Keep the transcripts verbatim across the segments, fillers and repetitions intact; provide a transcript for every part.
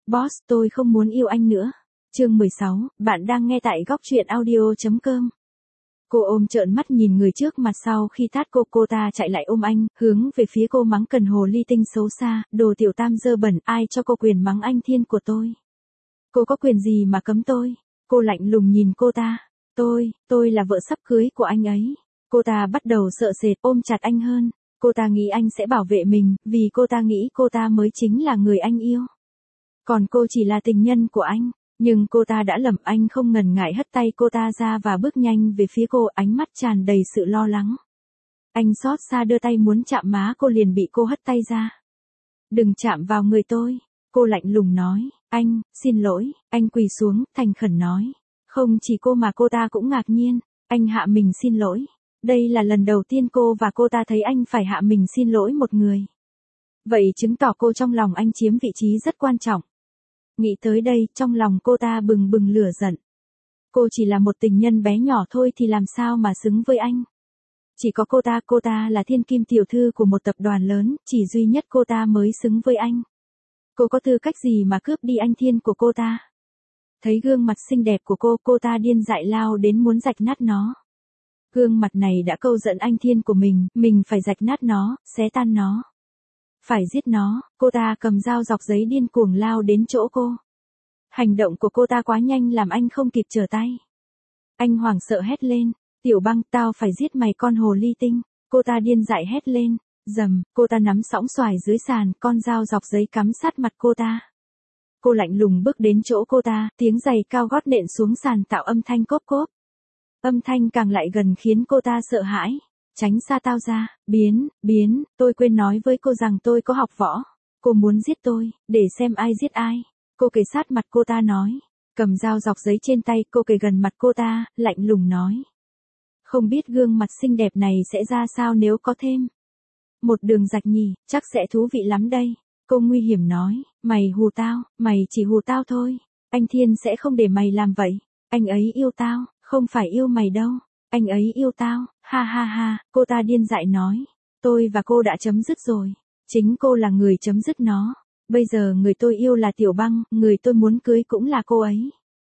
Boss, tôi không muốn yêu anh nữa. Chương mười sáu, bạn đang nghe tại góc truyện audio chấm com. Cô ôm trợn mắt nhìn người trước mặt sau khi tát cô, cô ta chạy lại ôm anh, hướng về phía cô mắng cần hồ ly tinh xấu xa, đồ tiểu tam dơ bẩn, ai cho cô quyền mắng anh Thiên của tôi? Cô có quyền gì mà cấm tôi? Cô lạnh lùng nhìn cô ta. Tôi, tôi là vợ sắp cưới của anh ấy. Cô ta bắt đầu sợ sệt ôm chặt anh hơn. Cô ta nghĩ anh sẽ bảo vệ mình, vì cô ta nghĩ cô ta mới chính là người anh yêu. Còn cô chỉ là tình nhân của anh. Nhưng cô ta đã lầm, anh không ngần ngại hất tay cô ta ra và bước nhanh về phía cô, ánh mắt tràn đầy sự lo lắng. Anh xót xa đưa tay muốn chạm má cô liền bị cô hất tay ra. Đừng chạm vào người tôi. Cô lạnh lùng nói. Anh, xin lỗi. Anh quỳ xuống, thành khẩn nói. Không chỉ cô mà cô ta cũng ngạc nhiên. Anh hạ mình xin lỗi. Đây là lần đầu tiên cô và cô ta thấy anh phải hạ mình xin lỗi một người. Vậy chứng tỏ cô trong lòng anh chiếm vị trí rất quan trọng. Nghĩ tới đây, trong lòng cô ta bừng bừng lửa giận. Cô chỉ là một tình nhân bé nhỏ thôi thì làm sao mà xứng với anh. Chỉ có cô ta, cô ta là thiên kim tiểu thư của một tập đoàn lớn, chỉ duy nhất cô ta mới xứng với anh. Cô có tư cách gì mà cướp đi anh Thiên của cô ta? Thấy gương mặt xinh đẹp của cô, cô ta điên dại lao đến muốn rạch nát nó. Gương mặt này đã câu dẫn anh Thiên của mình, mình phải rạch nát nó, xé tan nó. Phải giết nó. Cô ta cầm dao dọc giấy điên cuồng lao đến chỗ cô. Hành động của cô ta quá nhanh làm anh không kịp trở tay. Anh hoảng sợ hét lên. Tiểu Băng, tao phải giết mày con hồ ly tinh. Cô ta điên dại hét lên. Dầm, cô ta nắm sõng xoài dưới sàn, con dao dọc giấy cắm sát mặt cô ta. Cô lạnh lùng bước đến chỗ cô ta, tiếng giày cao gót nện xuống sàn tạo âm thanh cốp cốp. Âm thanh càng lại gần khiến cô ta sợ hãi. Tránh xa tao ra, biến, biến, tôi quên nói với cô rằng tôi có học võ. Cô muốn giết tôi, để xem ai giết ai. Cô kề sát mặt cô ta nói. Cầm dao dọc giấy trên tay, cô kề gần mặt cô ta, lạnh lùng nói. Không biết gương mặt xinh đẹp này sẽ ra sao nếu có thêm một đường rạch nhỉ, chắc sẽ thú vị lắm đây. Cô nguy hiểm nói, mày hù tao, mày chỉ hù tao thôi. Anh Thiên sẽ không để mày làm vậy. Anh ấy yêu tao, không phải yêu mày đâu. Anh ấy yêu tao, ha ha ha, cô ta điên dại nói. Tôi và cô đã chấm dứt rồi. Chính cô là người chấm dứt nó. Bây giờ người tôi yêu là Tiểu Băng, người tôi muốn cưới cũng là cô ấy.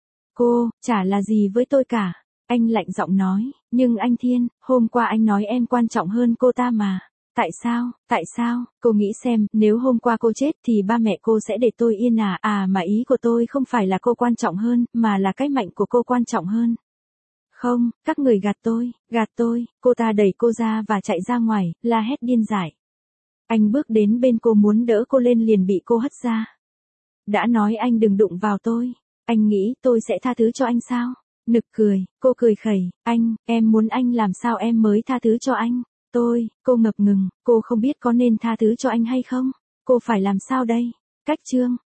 Cô, chả là gì với tôi cả. Anh lạnh giọng nói, nhưng anh Thiên, hôm qua anh nói em quan trọng hơn cô ta mà. Tại sao, tại sao, cô nghĩ xem, nếu hôm qua cô chết thì ba mẹ cô sẽ để tôi yên à? À mà ý của tôi không phải là cô quan trọng hơn, mà là cái mạnh của cô quan trọng hơn. Không, các người gạt tôi, gạt tôi. Cô ta đẩy cô ra và chạy ra ngoài, la hét điên dại. Anh bước đến bên cô muốn đỡ cô lên liền bị cô hất ra. Đã nói anh đừng đụng vào tôi. Anh nghĩ tôi sẽ tha thứ cho anh sao? Nực cười, cô cười khẩy. Anh, em muốn anh làm sao em mới tha thứ cho anh? Tôi, cô ngập ngừng, cô không biết có nên tha thứ cho anh hay không? Cô phải làm sao đây? Cách chương.